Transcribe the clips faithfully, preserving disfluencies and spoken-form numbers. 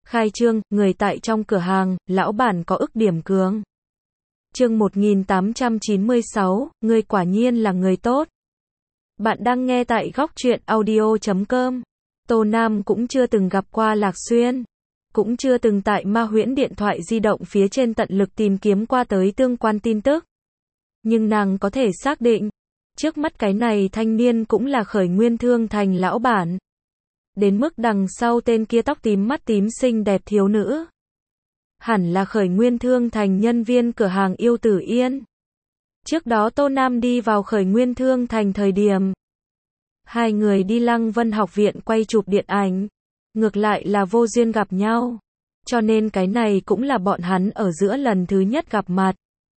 Khai trương, người tại trong cửa hàng, lão bản có ức điểm cường. Chương một nghìn tám trăm chín mươi sáu, ngươi quả nhiên là người tốt. Bạn đang nghe tại góc truyện audio chấm com. Tô Nam cũng chưa từng gặp qua Lạc Xuyên, cũng chưa từng tại Ma Huyễn điện thoại di động phía trên tận lực tìm kiếm qua tới tương quan tin tức. Nhưng nàng có thể xác định, trước mắt cái này thanh niên cũng là Khởi Nguyên Thương Thành lão bản. Đến mức đằng sau tên kia tóc tím mắt tím xinh đẹp thiếu nữ, hẳn là Khởi Nguyên Thương Thành nhân viên cửa hàng Yêu Tử Yên. Trước đó Tô Nam đi vào Khởi Nguyên Thương Thành thời điểm, hai người đi Lăng Vân học viện quay chụp điện ảnh, ngược lại là vô duyên gặp nhau, cho nên cái này cũng là bọn hắn ở giữa lần thứ nhất gặp mặt.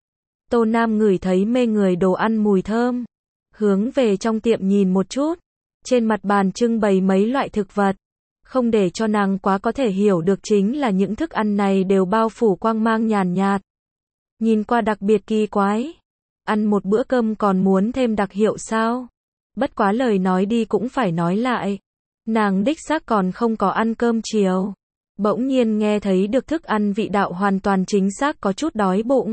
Tô Nam ngửi thấy mê người đồ ăn mùi thơm, hướng về trong tiệm nhìn một chút, trên mặt bàn trưng bày mấy loại thực vật, không để cho nàng quá có thể hiểu được chính là những thức ăn này đều bao phủ quang mang nhàn nhạt, nhìn qua đặc biệt kỳ quái. Ăn một bữa cơm còn muốn thêm đặc hiệu sao? Bất quá lời nói đi cũng phải nói lại, nàng đích xác còn không có ăn cơm chiều, bỗng nhiên nghe thấy được thức ăn vị đạo hoàn toàn chính xác có chút đói bụng.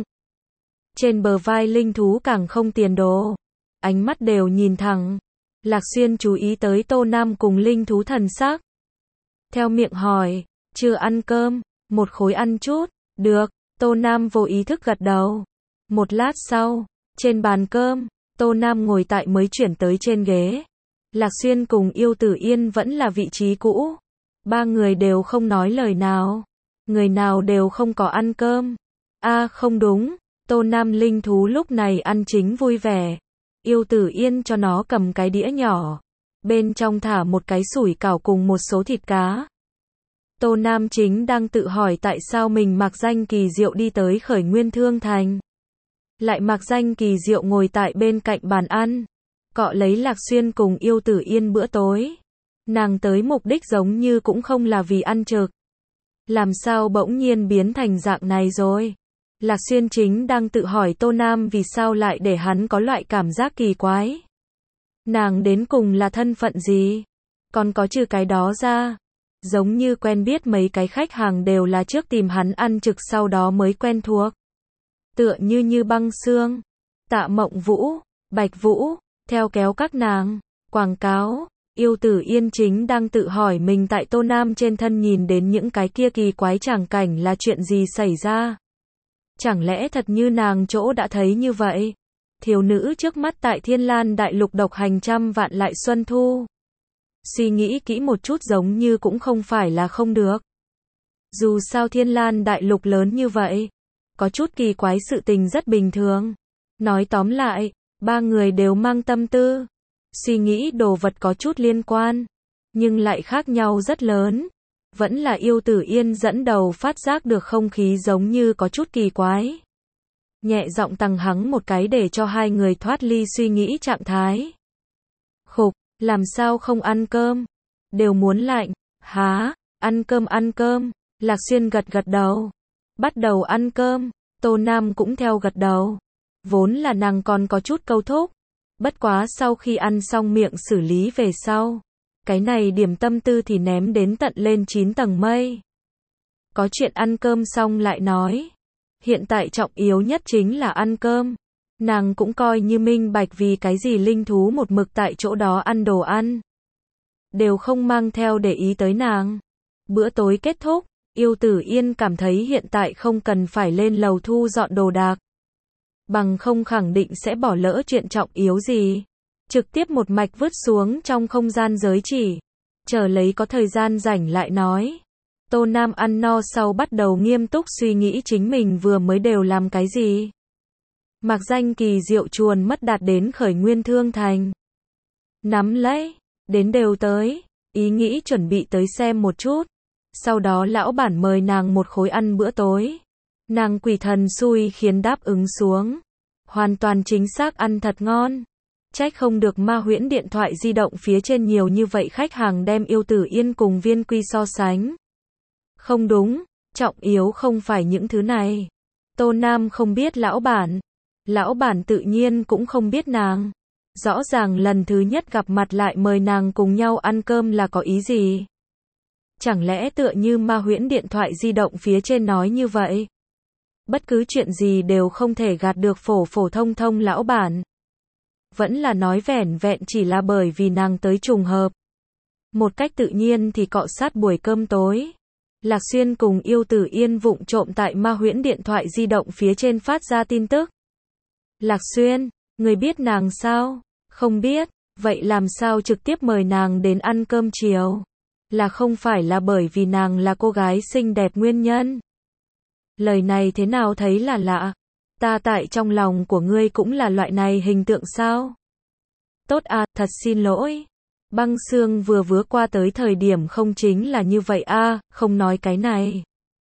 Trên bờ vai linh thú càng không tiền đồ, ánh mắt đều nhìn thẳng. Lạc Xuyên chú ý tới Tô Nam cùng linh thú thần sắc, theo miệng hỏi, chưa ăn cơm, một khối ăn chút, được. Tô Nam vô ý thức gật đầu. Một lát sau, trên bàn cơm, Tô Nam ngồi tại mới chuyển tới trên ghế. Lạc Xuyên cùng Yêu Tử Yên vẫn là vị trí cũ. Ba người đều không nói lời nào, người nào đều không có ăn cơm. A à, không đúng, Tô Nam linh thú lúc này ăn chính vui vẻ. Yêu Tử Yên cho nó cầm cái đĩa nhỏ, bên trong thả một cái sủi cảo cùng một số thịt cá. Tô Nam chính đang tự hỏi tại sao mình mặc danh kỳ diệu đi tới Khởi Nguyên Thương Thành, lại mặc danh kỳ diệu ngồi tại bên cạnh bàn ăn, cọ lấy Lạc Xuyên cùng Yêu Tử Yên bữa tối. Nàng tới mục đích giống như cũng không là vì ăn trực, làm sao bỗng nhiên biến thành dạng này rồi. Lạc Xuyên chính đang tự hỏi Tô Nam vì sao lại để hắn có loại cảm giác kỳ quái. Nàng đến cùng là thân phận gì? Còn có trừ cái đó ra, giống như quen biết mấy cái khách hàng đều là trước tìm hắn ăn trực sau đó mới quen thuộc. Tựa như Như Băng Xương, Tạ Mộng Vũ, Bạch Vũ, theo kéo các nàng, quảng cáo. Yêu Tử Yên chính đang tự hỏi mình tại Tô Nam trên thân nhìn đến những cái kia kỳ quái tràng cảnh là chuyện gì xảy ra. Chẳng lẽ thật như nàng chỗ đã thấy như vậy? Thiếu nữ trước mắt tại Thiên Lan Đại Lục độc hành trăm vạn lại xuân thu. Suy nghĩ kỹ một chút giống như cũng không phải là không được. Dù sao Thiên Lan Đại Lục lớn như vậy, có chút kỳ quái sự tình rất bình thường. Nói tóm lại, ba người đều mang tâm tư, suy nghĩ đồ vật có chút liên quan, nhưng lại khác nhau rất lớn. Vẫn là Yêu Tử Yên dẫn đầu phát giác được không khí giống như có chút kỳ quái. Nhẹ giọng tăng hắng một cái để cho hai người thoát ly suy nghĩ trạng thái. Khục, làm sao không ăn cơm? Đều muốn lạnh. Há, ăn cơm ăn cơm. Lạc Xuyên gật gật đầu. Bắt đầu ăn cơm. Tô Nam cũng theo gật đầu. Vốn là nàng còn có chút câu thúc. Bất quá sau khi ăn xong miệng xử lý về sau, cái này điểm tâm tư thì ném đến tận lên chín tầng mây. Có chuyện ăn cơm xong lại nói. Hiện tại trọng yếu nhất chính là ăn cơm. Nàng cũng coi như minh bạch vì cái gì linh thú một mực tại chỗ đó ăn đồ ăn, đều không mang theo để ý tới nàng. Bữa tối kết thúc, Yêu Tử Yên cảm thấy hiện tại không cần phải lên lầu thu dọn đồ đạc, bằng không khẳng định sẽ bỏ lỡ chuyện trọng yếu gì. Trực tiếp một mạch vứt xuống trong không gian giới chỉ, chờ lấy có thời gian rảnh lại nói. Tô Nam ăn no sau bắt đầu nghiêm túc suy nghĩ chính mình vừa mới đều làm cái gì. Mặc danh kỳ diệu chuồn mất đạt đến Khởi Nguyên Thương Thành. Nắm lấy, đến đều tới, ý nghĩ chuẩn bị tới xem một chút. Sau đó lão bản mời nàng một khối ăn bữa tối. Nàng quỷ thần xui khiến đáp ứng xuống. Hoàn toàn chính xác ăn thật ngon. Trách không được Ma Huyễn điện thoại di động phía trên nhiều như vậy khách hàng đem Yêu Tử Yên cùng Viên Quy so sánh. Không đúng, trọng yếu không phải những thứ này. Tô Nam không biết lão bản. Lão bản tự nhiên cũng không biết nàng. Rõ ràng lần thứ nhất gặp mặt lại mời nàng cùng nhau ăn cơm là có ý gì. Chẳng lẽ tựa như ma huyễn điện thoại di động phía trên nói như vậy? Bất cứ chuyện gì đều không thể gạt được phổ phổ thông thông lão bản. Vẫn là nói vẻn vẹn chỉ là bởi vì nàng tới trùng hợp. Một cách tự nhiên thì cọ sát buổi cơm tối. Lạc Xuyên cùng Yêu Tử Yên vụng trộm tại ma huyễn điện thoại di động phía trên phát ra tin tức. Lạc Xuyên, người biết nàng sao? Không biết, vậy làm sao trực tiếp mời nàng đến ăn cơm chiều? Là không phải là bởi vì nàng là cô gái xinh đẹp nguyên nhân? Lời này thế nào thấy là lạ? Ta tại trong lòng của ngươi cũng là loại này hình tượng sao? Tốt à, thật xin lỗi. Băng Xương vừa vứa qua tới thời điểm không chính là như vậy à, không nói cái này.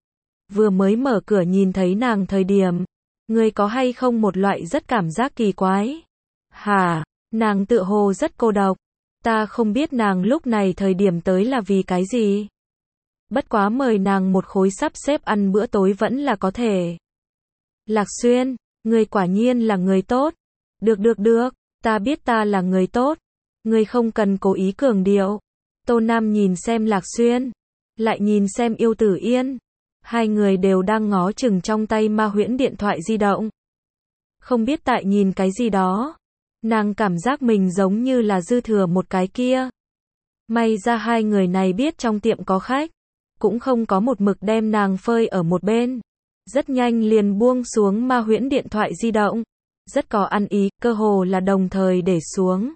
Vừa mới mở cửa nhìn thấy nàng thời điểm, ngươi có hay không một loại rất cảm giác kỳ quái? Hả, nàng tựa hồ rất cô độc. Ta không biết nàng lúc này thời điểm tới là vì cái gì. Bất quá mời nàng một khối sắp xếp ăn bữa tối vẫn là có thể. Lạc Xuyên, ngươi quả nhiên là người tốt. Được được được, ta biết ta là người tốt. Ngươi không cần cố ý cường điệu. Tô Nam nhìn xem Lạc Xuyên, lại nhìn xem Yêu Tử Yên. Hai người đều đang ngó chừng trong tay ma huyễn điện thoại di động. Không biết tại nhìn cái gì đó. Nàng cảm giác mình giống như là dư thừa một cái kia. May ra hai người này biết trong tiệm có khách. Cũng không có một mực đem nàng phơi ở một bên. Rất nhanh liền buông xuống ma huyễn điện thoại di động. Rất có ăn ý, cơ hồ là đồng thời để xuống.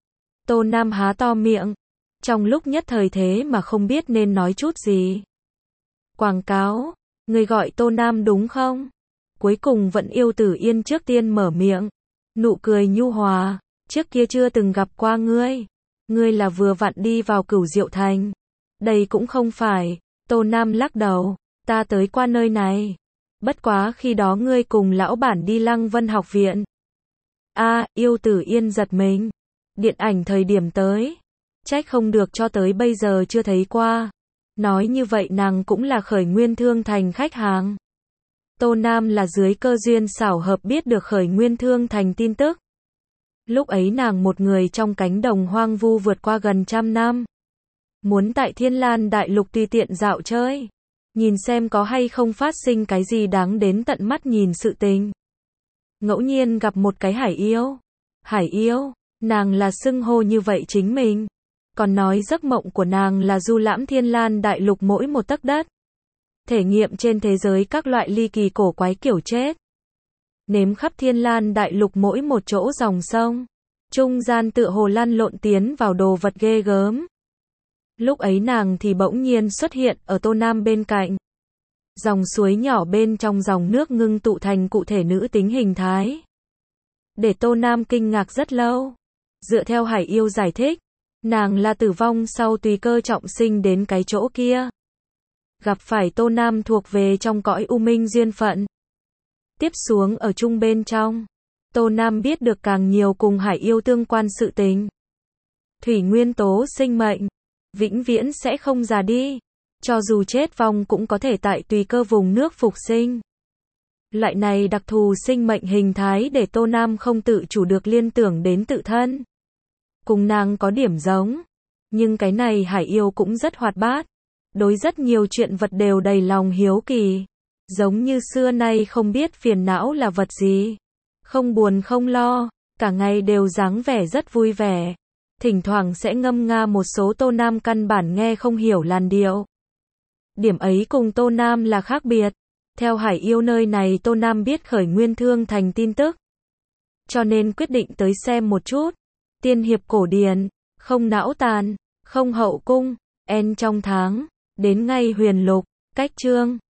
Tô Nam há to miệng. Trong lúc nhất thời thế mà không biết nên nói chút gì. Quảng cáo, người gọi Tô Nam đúng không? Cuối cùng vẫn Yêu Tử Yên trước tiên mở miệng. Nụ cười nhu hòa, trước kia chưa từng gặp qua ngươi. Ngươi là vừa vặn đi vào Cửu Diệu Thành. Đây cũng không phải. Tô Nam lắc đầu, ta tới qua nơi này. Bất quá khi đó ngươi cùng lão bản đi Lăng Vân học viện. A, à, Yêu Tử Yên giật mình. Điện ảnh thời điểm tới. Trách không được cho tới bây giờ chưa thấy qua. Nói như vậy nàng cũng là Khởi Nguyên Thương Thành khách hàng. Tô Nam là dưới cơ duyên xảo hợp biết được Khởi Nguyên Thương Thành tin tức. Lúc ấy nàng một người trong cánh đồng hoang vu vượt qua gần trăm năm. Muốn tại Thiên Lan Đại Lục tùy tiện dạo chơi. Nhìn xem có hay không phát sinh cái gì đáng đến tận mắt nhìn sự tình. Ngẫu nhiên gặp một cái hải yêu. Hải yêu, nàng là xưng hô như vậy chính mình. Còn nói giấc mộng của nàng là du lãm Thiên Lan Đại Lục mỗi một tấc đất. Thể nghiệm trên thế giới các loại ly kỳ cổ quái kiểu chết. Nếm khắp Thiên Lan Đại Lục mỗi một chỗ dòng sông. Trung gian tựa hồ lăn lộn tiến vào đồ vật ghê gớm. Lúc ấy nàng thì bỗng nhiên xuất hiện ở Tô Nam bên cạnh. Dòng suối nhỏ bên trong dòng nước ngưng tụ thành cụ thể nữ tính hình thái. Để Tô Nam kinh ngạc rất lâu. Dựa theo hải yêu giải thích, nàng là tử vong sau tùy cơ trọng sinh đến cái chỗ kia. Gặp phải Tô Nam thuộc về trong cõi u minh duyên phận. Tiếp xuống ở chung bên trong, Tô Nam biết được càng nhiều cùng hải yêu tương quan sự tình. Thủy nguyên tố sinh mệnh, vĩnh viễn sẽ không già đi. Cho dù chết vong cũng có thể tại tùy cơ vùng nước phục sinh. Loại này đặc thù sinh mệnh hình thái để Tô Nam không tự chủ được liên tưởng đến tự thân. Cùng nàng có điểm giống. Nhưng cái này hải yêu cũng rất hoạt bát. Đối rất nhiều chuyện vật đều đầy lòng hiếu kỳ. Giống như xưa nay không biết phiền não là vật gì. Không buồn không lo. Cả ngày đều dáng vẻ rất vui vẻ. Thỉnh thoảng sẽ ngâm nga một số Tô Nam căn bản nghe không hiểu làn điệu. Điểm ấy cùng Tô Nam là khác biệt. Theo hải yêu nơi này Tô Nam biết Khởi Nguyên Thương Thành tin tức. Cho nên quyết định tới xem một chút. Tiên hiệp cổ điển, không não tàn, không hậu cung, en trong tháng, đến ngay huyền lục, cách chương.